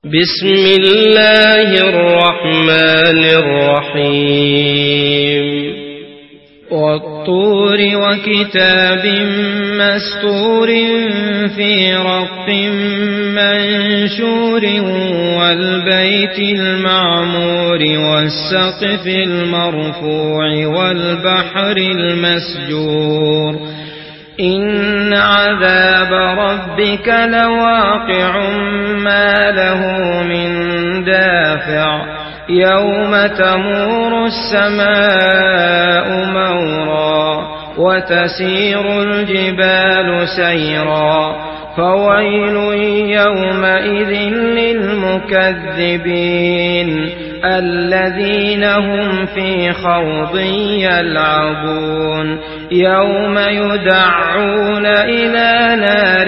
بسم الله الرحمن الرحيم والطور وكتاب مسطور في رق منشور والبيت المعمور والسقف المرفوع والبحر المسجور إن عذاب ربك لواقع ما له من دافع يوم تمور السماء مورا وتسير الجبال سيرا فويل يومئذ للمكذبين الذين هم في خوض يلعبون يوم يدعون إلى نار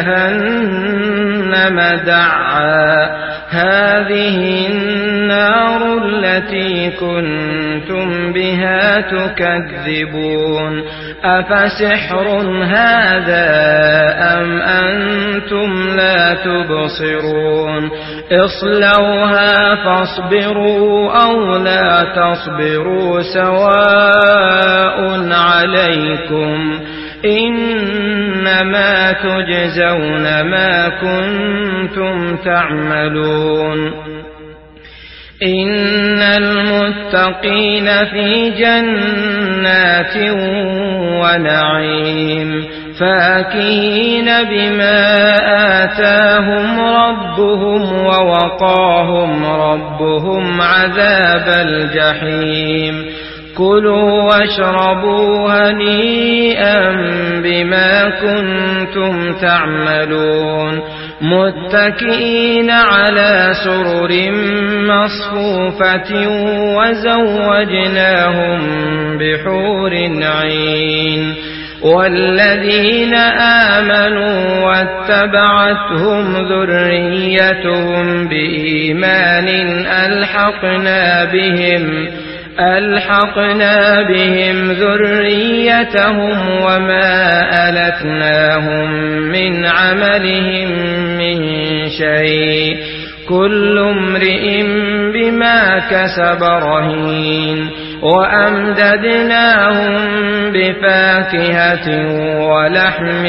جهنم دعا هذه النار التي كنتم بها تكذبون أفسحر هذا أم أنتم لا تبصرون اصلوها فاصبروا أو لا تصبروا سواء عليكم إنما تجزون ما كنتم تعملون إن المتقين في جنات ونعيم فاكهين بما آتاهم ربهم ووقاهم ربهم عذاب الجحيم كلوا واشربوا هنيئا بما كنتم تعملون متكئين على سرر مصفوفة وزوجناهم بحور عين والذين آمنوا واتبعتهم ذريتهم بإيمان ألحقنا بهم ذريتهم وما ألتناهم من عملهم من شيء كل امرئ بما كسب رهين وأمددناهم بفاكهة ولحم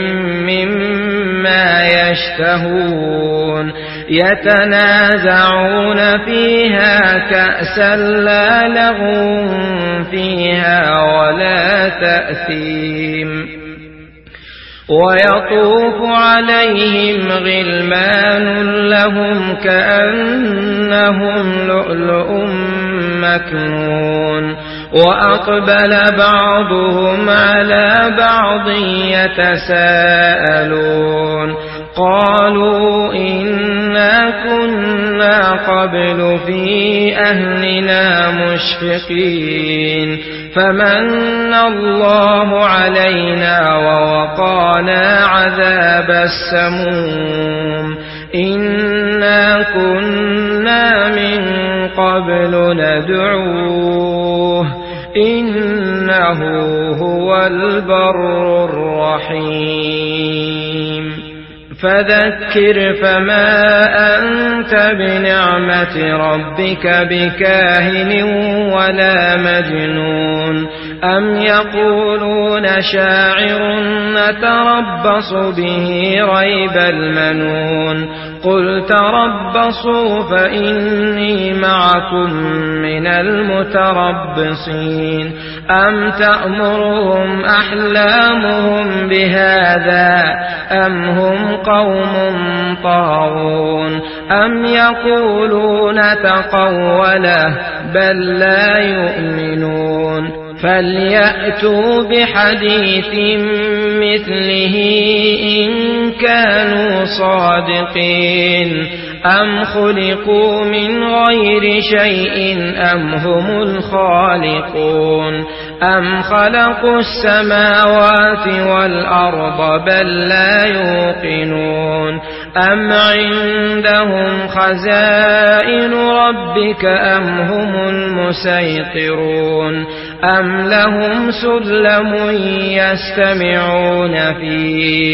مما يشتهون يتنازعون فيها كأسا لا لغو فيها ولا تأثيم ويطوف عليهم غلمان لهم كأنهم لؤلؤ مكنون وأقبل بعضهم على بعض يتساءلون قالوا إنا كنا قبل في أهلنا مشفقين فمن الله علينا ووقانا عذاب السموم إنا كنا من قبل ندعوه إنه هو البر الرحيم فذكر فما أنت بنعمة ربك بكاهن ولا مجنون أم يقولون شاعر نتربص به ريب المنون قل تربصوا فإني معكم من المتربصين أم تأمرهم أحلامهم بهذا أم هم قوم طاغون أم يقولون تقوله بل لا يؤمنون فليأتوا بحديث مثله إن كانوا صادقين أم خلقوا من غير شيء أم هم الخالقون أم خلقوا السماوات والأرض بل لا يوقنون أم عندهم خزائن ربك أم هم المسيطرون أم لهم سلم يستمعون فيه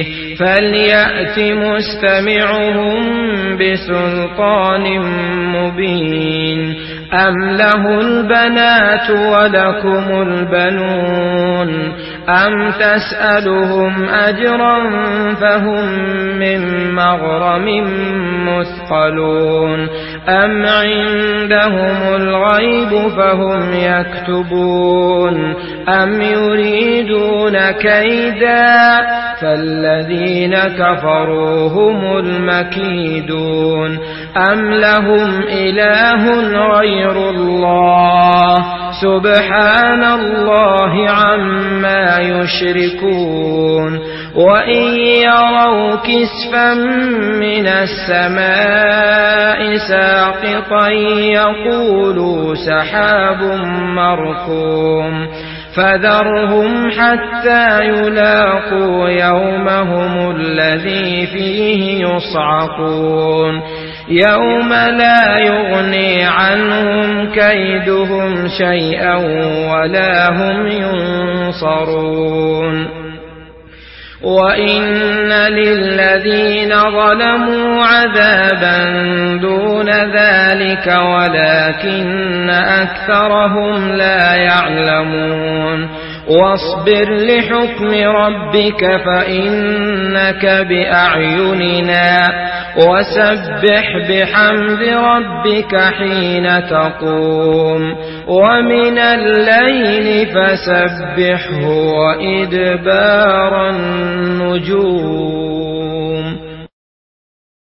فليأت مستمعهم بسلطان مبين أم له البنات ولكم البنون أم تسألهم أجرا فهم من مغرم مثقلون أم عندهم الغيب فهم يكتبون أم يريدون كيدا فالذين كفروا هم المكيدون أم لهم إله غير الله سبحان الله عما يشركون وإن يروا كسفا من السماء ساقطا يقولوا سحاب مركوم فذرهم حتى يلاقوا يومهم الذي فيه يصعقون يوم لا يغني عنهم كيدهم شيئا ولا هم ينصرون وإن للذين ظلموا عذابا دون ذلك ولكن أكثرهم لا يعلمون واصبر لحكم ربك فإنك بأعيننا وسبح بحمد ربك حين تقوم ومن الليل فسبحه وإدبار النجوم